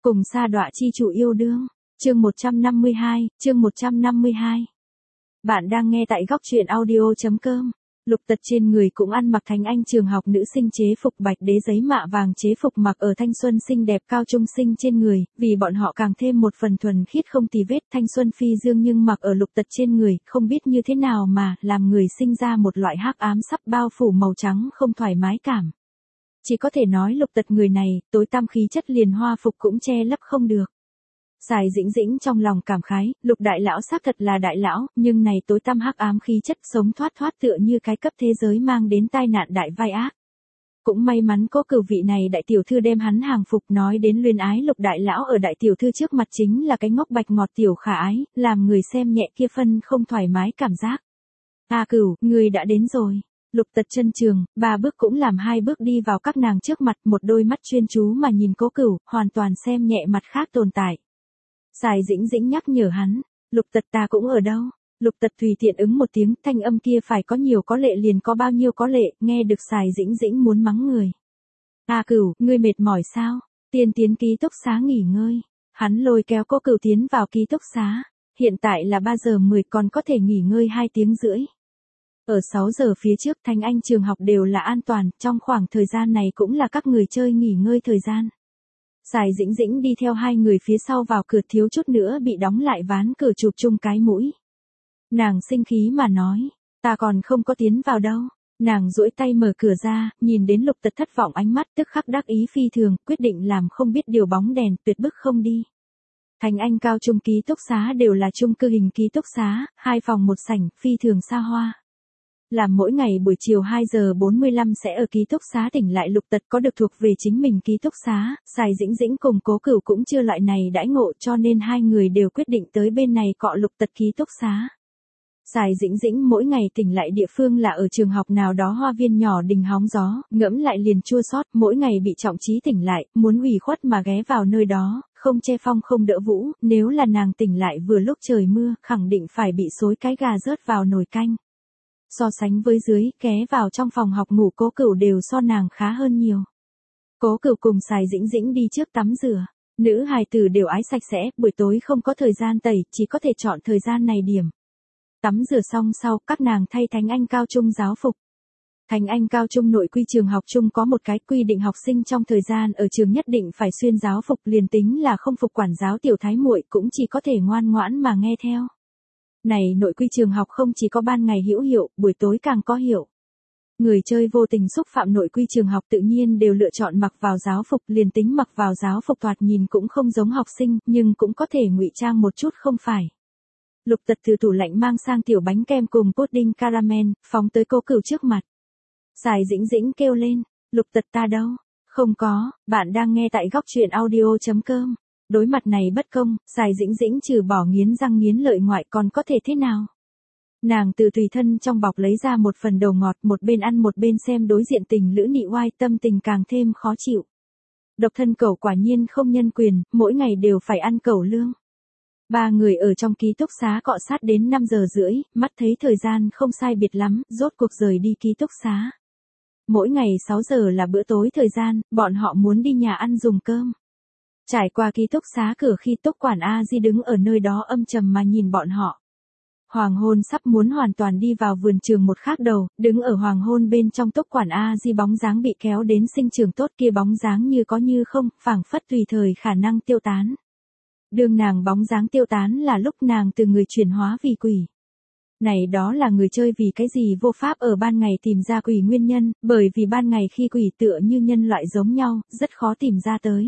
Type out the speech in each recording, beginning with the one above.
Cùng sa đọa chi chủ yêu đương. Chương 152, chương 152. Bạn đang nghe tại góc truyện audio.com. Lục Tật trên người cũng ăn mặc Thánh Anh trường học nữ sinh chế phục bạch đế giấy mạ vàng chế phục mặc ở thanh xuân xinh đẹp cao trung sinh trên người, vì bọn họ càng thêm một phần thuần khiết không tì vết thanh xuân phi dương, nhưng mặc ở Lục Tật trên người, không biết như thế nào mà làm người sinh ra một loại hắc ám sắp bao phủ màu trắng không thoải mái cảm. Chỉ có thể nói Lục Tật người này, tối tăm khí chất liền hoa phục cũng che lấp không được. Sài Dĩnh Dĩnh trong lòng cảm khái, Lục đại lão xác thật là đại lão, nhưng này tối tăm hắc ám khí chất sống thoát thoát tựa như cái cấp thế giới mang đến tai nạn đại vai ác. Cũng may mắn có cửu vị này đại tiểu thư đem hắn hàng phục, nói đến luyến ái Lục đại lão ở đại tiểu thư trước mặt chính là cái ngốc bạch ngọt tiểu khả ái, làm người xem nhẹ kia phân không thoải mái cảm giác. A Cửu, ngươi đã đến rồi. Lục Tật chân trường, 3 bước cũng làm 2 bước đi vào các nàng trước mặt, một đôi mắt chuyên chú mà nhìn Cố Cửu, hoàn toàn xem nhẹ mặt khác tồn tại. Sài Dĩnh Dĩnh nhắc nhở hắn, Lục Tật ta cũng ở đâu? Lục Tật tùy tiện ứng một tiếng, thanh âm kia phải có nhiều có lệ liền có bao nhiêu có lệ, nghe được Sài Dĩnh Dĩnh muốn mắng người. A Cửu, ngươi mệt mỏi sao? Tiến ký túc xá nghỉ ngơi. Hắn lôi kéo Cố Cửu tiến vào ký túc xá. Hiện tại là 3 giờ 10 còn có thể nghỉ ngơi 2 tiếng rưỡi. Ở 6 giờ phía trước Thánh Anh trường học đều là an toàn, trong khoảng thời gian này cũng là các người chơi nghỉ ngơi thời gian. Sài Dĩnh Dĩnh đi theo 2 người phía sau vào cửa, thiếu chút nữa bị đóng lại ván cửa chụp chung cái mũi. Nàng sinh khí mà nói, ta còn không có tiến vào đâu. Nàng duỗi tay mở cửa ra, nhìn đến Lục Tật thất vọng ánh mắt tức khắc đắc ý phi thường, quyết định làm không biết điều bóng đèn, tuyệt bức không đi. Thánh Anh cao trung ký túc xá đều là chung cư hình ký túc xá, 2 phòng 1 sảnh, phi thường xa hoa. Làm mỗi ngày buổi chiều 2 giờ 45 sẽ ở ký túc xá tỉnh lại. Lục Tật có được thuộc về chính mình ký túc xá, Sài Dĩnh Dĩnh cùng Cố Cửu cũng chưa loại này đãi ngộ, cho nên 2 người đều quyết định tới bên này cọ Lục Tật ký túc xá. Sài Dĩnh Dĩnh mỗi ngày tỉnh lại địa phương là ở trường học nào đó hoa viên nhỏ đình hóng gió, ngẫm lại liền chua xót, mỗi ngày bị trọng trí tỉnh lại, muốn ủy khuất mà ghé vào nơi đó, không che phong không đỡ vũ, nếu là nàng tỉnh lại vừa lúc trời mưa, khẳng định phải bị xối cái gà rớt vào nồi canh. So sánh với dưới, ghé vào trong phòng học ngủ Cố Cửu đều so nàng khá hơn nhiều. Cố Cửu cùng Sài Dĩnh Dĩnh đi trước tắm rửa. Nữ hài tử đều ái sạch sẽ, buổi tối không có thời gian tẩy, chỉ có thể chọn thời gian này điểm. Tắm rửa xong sau, các nàng thay Thánh Anh cao trung giáo phục. Thánh Anh cao trung nội quy trường học chung có một cái quy định, học sinh trong thời gian ở trường nhất định phải xuyên giáo phục, liền tính là không phục quản giáo tiểu thái muội cũng chỉ có thể ngoan ngoãn mà nghe theo. Này nội quy trường học không chỉ có ban ngày hữu hiệu, buổi tối càng có hiệu. Người chơi vô tình xúc phạm nội quy trường học tự nhiên đều lựa chọn mặc vào giáo phục, liền tính mặc vào giáo phục thoạt nhìn cũng không giống học sinh, nhưng cũng có thể ngụy trang một chút không phải. Lục Tật từ tủ lạnh mang sang tiểu bánh kem cùng pudding caramel, phóng tới Cố Cửu trước mặt. Sài Dĩnh Dĩnh kêu lên, Lục Tật ta đâu? Không có, bạn đang nghe tại góc truyện audio.com. Đối mặt này bất công, Sài Dĩnh Dĩnh trừ bỏ nghiến răng nghiến lợi ngoại còn có thể thế nào? Nàng từ tùy thân trong bọc lấy ra một phần đầu ngọt, một bên ăn một bên xem đối diện tình lữ nị oai, tâm tình càng thêm khó chịu. Độc thân cẩu quả nhiên không nhân quyền, mỗi ngày đều phải ăn cẩu lương. 3 người ở trong ký túc xá cọ sát đến 5 giờ rưỡi, mắt thấy thời gian không sai biệt lắm, rốt cuộc rời đi ký túc xá. Mỗi ngày 6 giờ là bữa tối thời gian, bọn họ muốn đi nhà ăn dùng cơm. Trải qua ký túc xá cửa khi túc quản A Di đứng ở nơi đó âm trầm mà nhìn bọn họ. Hoàng hôn sắp muốn hoàn toàn đi vào vườn trường một khác đầu, đứng ở hoàng hôn bên trong túc quản A Di bóng dáng bị kéo đến sinh trường tốt kia bóng dáng như có như không, phảng phất tùy thời khả năng tiêu tán. Đương nàng bóng dáng tiêu tán là lúc nàng từ người chuyển hóa vì quỷ. Này đó là người chơi vì cái gì vô pháp ở ban ngày tìm ra quỷ nguyên nhân, bởi vì ban ngày khi quỷ tựa như nhân loại giống nhau, rất khó tìm ra tới.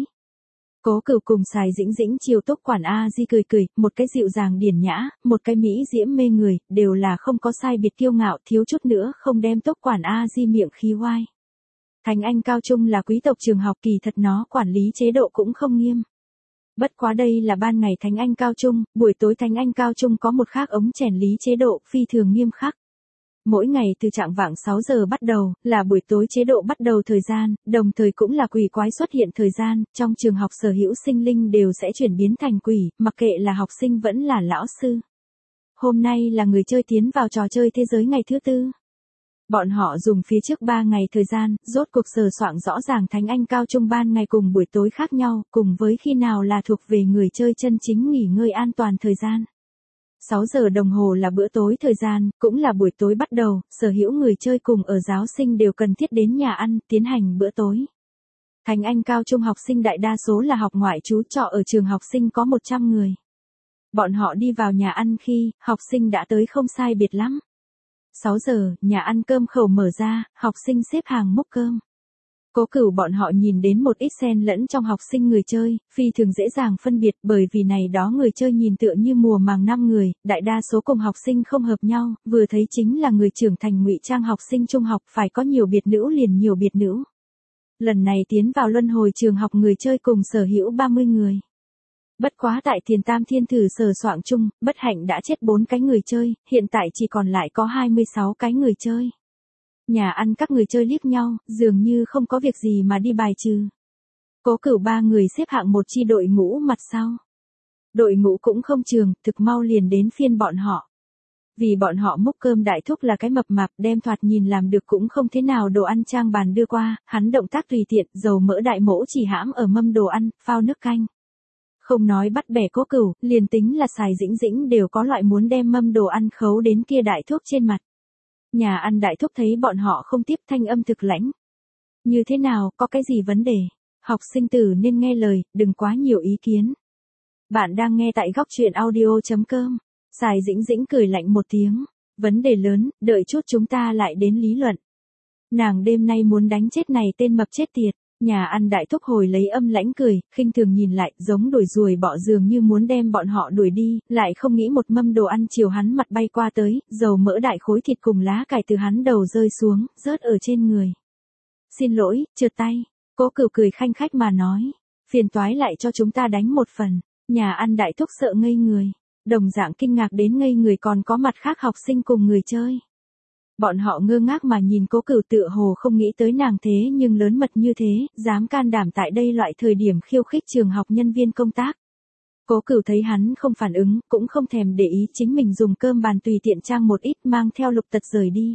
Cố Cửu cùng Sài Dĩnh Dĩnh chiều túc quản A Di cười cười, một cái dịu dàng điển nhã, một cái mỹ diễm mê người, đều là không có sai biệt kiêu ngạo, thiếu chút nữa không đem túc quản A Di miệng khí oai. Thánh Anh cao trung là quý tộc trường học, kỳ thật nó quản lý chế độ cũng không nghiêm. Bất quá đây là ban ngày Thánh Anh cao trung, buổi tối Thánh Anh cao trung có một khác ống chèn lý chế độ phi thường nghiêm khắc. Mỗi ngày từ trạng vạng 6 giờ bắt đầu, là buổi tối chế độ bắt đầu thời gian, đồng thời cũng là quỷ quái xuất hiện thời gian, trong trường học sở hữu sinh linh đều sẽ chuyển biến thành quỷ, mặc kệ là học sinh vẫn là lão sư. Hôm nay là người chơi tiến vào trò chơi thế giới ngày thứ 4. Bọn họ dùng phía trước 3 ngày thời gian, rốt cuộc sờ soạn rõ ràng Thánh Anh Cao Trung ban ngày cùng buổi tối khác nhau, cùng với khi nào là thuộc về người chơi chân chính nghỉ ngơi an toàn thời gian. 6 giờ đồng hồ là bữa tối thời gian, cũng là buổi tối bắt đầu, sở hữu người chơi cùng ở giáo sinh đều cần thiết đến nhà ăn, tiến hành bữa tối. Thánh Anh Cao Trung học sinh đại đa số là học ngoại trú trọ ở trường học sinh có 100 người. Bọn họ đi vào nhà ăn khi, học sinh đã tới không sai biệt lắm. 6 giờ, nhà ăn cơm khẩu mở ra, học sinh xếp hàng múc cơm. Cố Cửu bọn họ nhìn đến một ít xen lẫn trong học sinh người chơi, phi thường dễ dàng phân biệt bởi vì này đó người chơi nhìn tựa như mùa màng năm người, đại đa số cùng học sinh không hợp nhau, vừa thấy chính là người trưởng thành ngụy trang học sinh trung học phải có nhiều biệt nữ liền nhiều biệt nữ. Lần này tiến vào luân hồi trường học người chơi cùng sở hữu 30 người. Bất quá tại Thiền Tam Thiên thử sờ soạng chung, bất hạnh đã chết 4 cái người chơi, hiện tại chỉ còn lại có 26 cái người chơi. Nhà ăn các người chơi liếc nhau, dường như không có việc gì mà đi bài trừ. Cố Cửu 3 người xếp hạng một chi đội ngũ mặt sau. Đội ngũ cũng không trường, thực mau liền đến phiên bọn họ. Vì bọn họ múc cơm đại thúc là cái mập mạp đem thoạt nhìn làm được cũng không thế nào đồ ăn trang bàn đưa qua, hắn động tác tùy tiện, dầu mỡ đại mỗ chỉ hãm ở mâm đồ ăn, phao nước canh. Không nói bắt bẻ Cố Cửu, liền tính là xài dĩnh dĩnh đều có loại muốn đem mâm đồ ăn khấu đến kia đại thúc trên mặt. Nhà ăn đại thúc thấy bọn họ không tiếp thanh âm thực lãnh. Như thế nào, có cái gì vấn đề? Học sinh tử nên nghe lời, đừng quá nhiều ý kiến. Bạn đang nghe tại góc truyện audio.com. Xài dĩnh dĩnh cười lạnh một tiếng. Vấn đề lớn, đợi chút chúng ta lại đến lý luận. Nàng đêm nay muốn đánh chết này tên mập chết tiệt. Nhà ăn đại thúc hồi lấy âm lãnh cười, khinh thường nhìn lại, giống đuổi ruồi bọ dường như muốn đem bọn họ đuổi đi, lại không nghĩ một mâm đồ ăn chiều hắn mặt bay qua tới, dầu mỡ đại khối thịt cùng lá cải từ hắn đầu rơi xuống, rớt ở trên người. Xin lỗi, trượt tay. Cố Cửu cười khanh khách mà nói, phiền toái lại cho chúng ta đánh một phần. Nhà ăn đại thúc sợ ngây người, đồng dạng kinh ngạc đến ngây người còn có mặt khác học sinh cùng người chơi. Bọn họ ngơ ngác mà nhìn Cố Cửu tựa hồ không nghĩ tới nàng thế nhưng lớn mật như thế, dám can đảm tại đây loại thời điểm khiêu khích trường học nhân viên công tác. Cố Cửu thấy hắn không phản ứng, cũng không thèm để ý chính mình dùng cơm bàn tùy tiện trang một ít mang theo Lục Tật rời đi.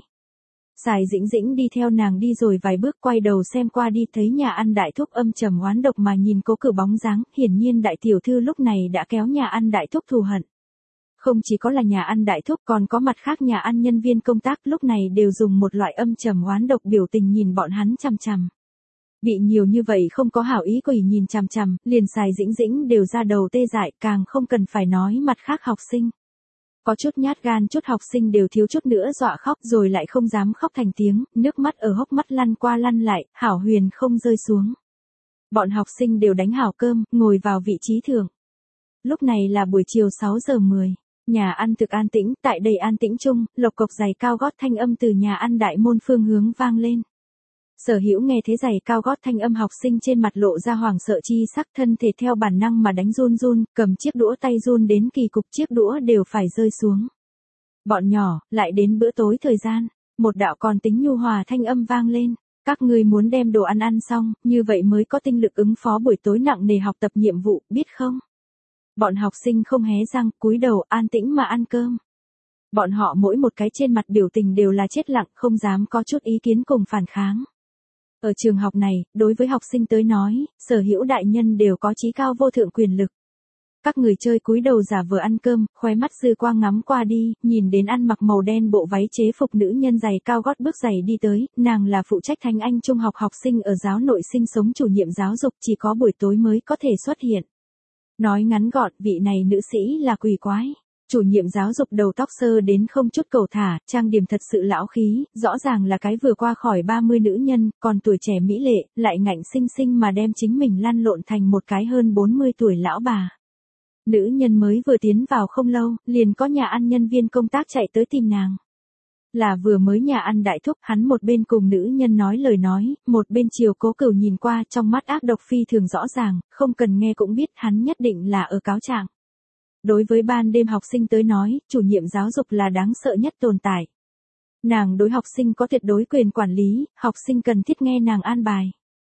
Xài dĩnh dĩnh đi theo nàng đi rồi vài bước quay đầu xem qua đi thấy nhà ăn đại thúc âm trầm oán độc mà nhìn Cố Cửu bóng dáng, hiển nhiên đại tiểu thư lúc này đã kéo nhà ăn đại thúc thù hận. Không chỉ có là nhà ăn đại thúc còn có mặt khác nhà ăn nhân viên công tác lúc này đều dùng một loại âm trầm oán độc biểu tình nhìn bọn hắn chằm chằm. Bị nhiều như vậy không có hảo ý quỷ nhìn chằm chằm, liền xài dĩnh dĩnh đều ra đầu tê dại càng không cần phải nói mặt khác học sinh. Có chút nhát gan chút học sinh đều thiếu chút nữa dọa khóc rồi lại không dám khóc thành tiếng, nước mắt ở hốc mắt lăn qua lăn lại, hảo huyền không rơi xuống. Bọn học sinh đều đánh hảo cơm, ngồi vào vị trí thượng. Lúc này là buổi chiều 6 giờ 10. Nhà ăn thực an tĩnh, tại đây an tĩnh chung, lộc cộc giày cao gót thanh âm từ nhà ăn đại môn phương hướng vang lên. Sở Hữu nghe thế giày cao gót thanh âm học sinh trên mặt lộ ra hoảng sợ chi sắc, thân thể theo bản năng mà đánh run run, cầm chiếc đũa tay run đến kỳ cục chiếc đũa đều phải rơi xuống. Bọn nhỏ, lại đến bữa tối thời gian, một đạo còn tính nhu hòa thanh âm vang lên. Các ngươi muốn đem đồ ăn ăn xong, như vậy mới có tinh lực ứng phó buổi tối nặng nề học tập nhiệm vụ, biết không? Bọn học sinh không hé răng, cúi đầu an tĩnh mà ăn cơm. Bọn họ mỗi một cái trên mặt biểu tình đều là chết lặng, không dám có chút ý kiến cùng phản kháng. Ở trường học này, đối với học sinh tới nói, sở hữu đại nhân đều có chí cao vô thượng quyền lực. Các người chơi cúi đầu giả vờ ăn cơm, khóe mắt dư quang ngắm qua đi, nhìn đến ăn mặc màu đen bộ váy chế phục nữ nhân giày cao gót bước giày đi tới, nàng là phụ trách Thánh Anh trung học học sinh ở giáo nội sinh sống chủ nhiệm giáo dục, chỉ có buổi tối mới có thể xuất hiện. Nói ngắn gọn, vị này nữ sĩ là quỷ quái. Chủ nhiệm giáo dục đầu tóc sơ đến không chút cầu thả, trang điểm thật sự lão khí, rõ ràng là cái vừa qua khỏi 30 nữ nhân, còn tuổi trẻ mỹ lệ, lại ngạnh xinh xinh mà đem chính mình lăn lộn thành một cái hơn 40 tuổi lão bà. Nữ nhân mới vừa tiến vào không lâu, liền có nhà ăn nhân viên công tác chạy tới tìm nàng. Là vừa mới nhà ăn đại thúc, hắn một bên cùng nữ nhân nói lời nói, một bên chiều Cố Cửu nhìn qua trong mắt ác độc phi thường rõ ràng, không cần nghe cũng biết hắn nhất định là ở cáo trạng. Đối với ban đêm học sinh tới nói, chủ nhiệm giáo dục là đáng sợ nhất tồn tại. Nàng đối học sinh có tuyệt đối quyền quản lý, học sinh cần thiết nghe nàng an bài.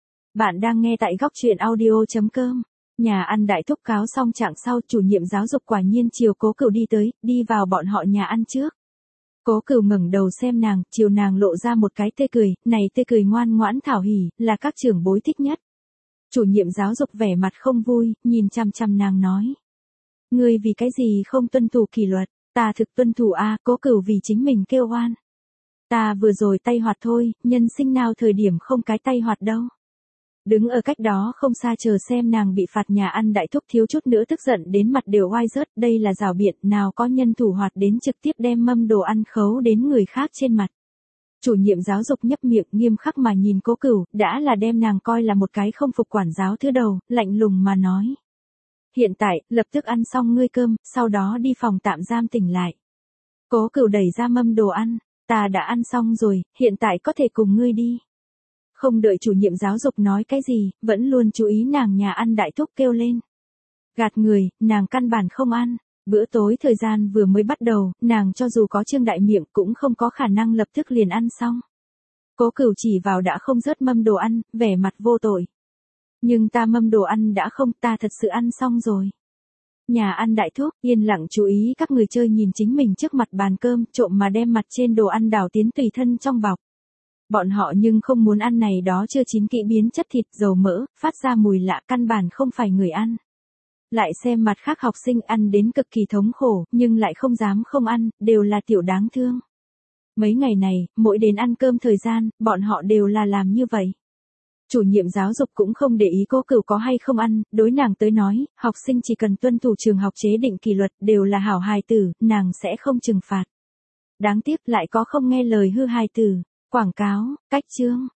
Bạn đang nghe tại góc truyện audio.com. Nhà ăn đại thúc cáo xong trạng sau chủ nhiệm giáo dục quả nhiên chiều Cố Cửu đi tới, đi vào bọn họ nhà ăn trước. Cố Cửu ngẩng đầu xem nàng, chiều nàng lộ ra một cái tươi cười, này tươi cười ngoan ngoãn thảo hỉ, là các trưởng bối thích nhất. Chủ nhiệm giáo dục vẻ mặt không vui, nhìn chằm chằm nàng nói. Ngươi vì cái gì không tuân thủ kỷ luật, ta thực tuân thủ a. Cố Cửu vì chính mình kêu oan. Ta vừa rồi tay hoạt thôi, nhân sinh nào thời điểm không cái tay hoạt đâu. Đứng ở cách đó không xa chờ xem nàng bị phạt nhà ăn đại thúc thiếu chút nữa tức giận đến mặt đều oai rớt, đây là rào biện, nào có nhân thủ hoạt đến trực tiếp đem mâm đồ ăn khấu đến người khác trên mặt. Chủ nhiệm giáo dục nhấp miệng nghiêm khắc mà nhìn Cố Cửu, đã là đem nàng coi là một cái không phục quản giáo thứ đầu, lạnh lùng mà nói. Hiện tại, lập tức ăn xong ngươi cơm, sau đó đi phòng tạm giam tỉnh lại. Cố Cửu đẩy ra mâm đồ ăn, ta đã ăn xong rồi, hiện tại có thể cùng ngươi đi. Không đợi chủ nhiệm giáo dục nói cái gì, vẫn luôn chú ý nàng nhà ăn đại thúc kêu lên. Gạt người, nàng căn bản không ăn. Bữa tối thời gian vừa mới bắt đầu, nàng cho dù có trương đại miệng cũng không có khả năng lập tức liền ăn xong. Cố Cửu chỉ vào đã không rớt mâm đồ ăn, vẻ mặt vô tội. Nhưng ta mâm đồ ăn đã không, ta thật sự ăn xong rồi. Nhà ăn đại thúc, yên lặng chú ý các người chơi nhìn chính mình trước mặt bàn cơm, trộm mà đem mặt trên đồ ăn đảo tiến tùy thân trong bọc. Bọn họ nhưng không muốn ăn này đó chưa chín kỹ biến chất thịt, dầu mỡ, phát ra mùi lạ căn bản không phải người ăn. Lại xem mặt khác học sinh ăn đến cực kỳ thống khổ, nhưng lại không dám không ăn, đều là tiểu đáng thương. Mấy ngày này, mỗi đến ăn cơm thời gian, bọn họ đều là làm như vậy. Chủ nhiệm giáo dục cũng không để ý Cố Cửu có hay không ăn, đối nàng tới nói, học sinh chỉ cần tuân thủ trường học chế định kỷ luật đều là hảo hài tử, nàng sẽ không trừng phạt. Đáng tiếc lại có không nghe lời hư hài tử. Quảng cáo, cách chương.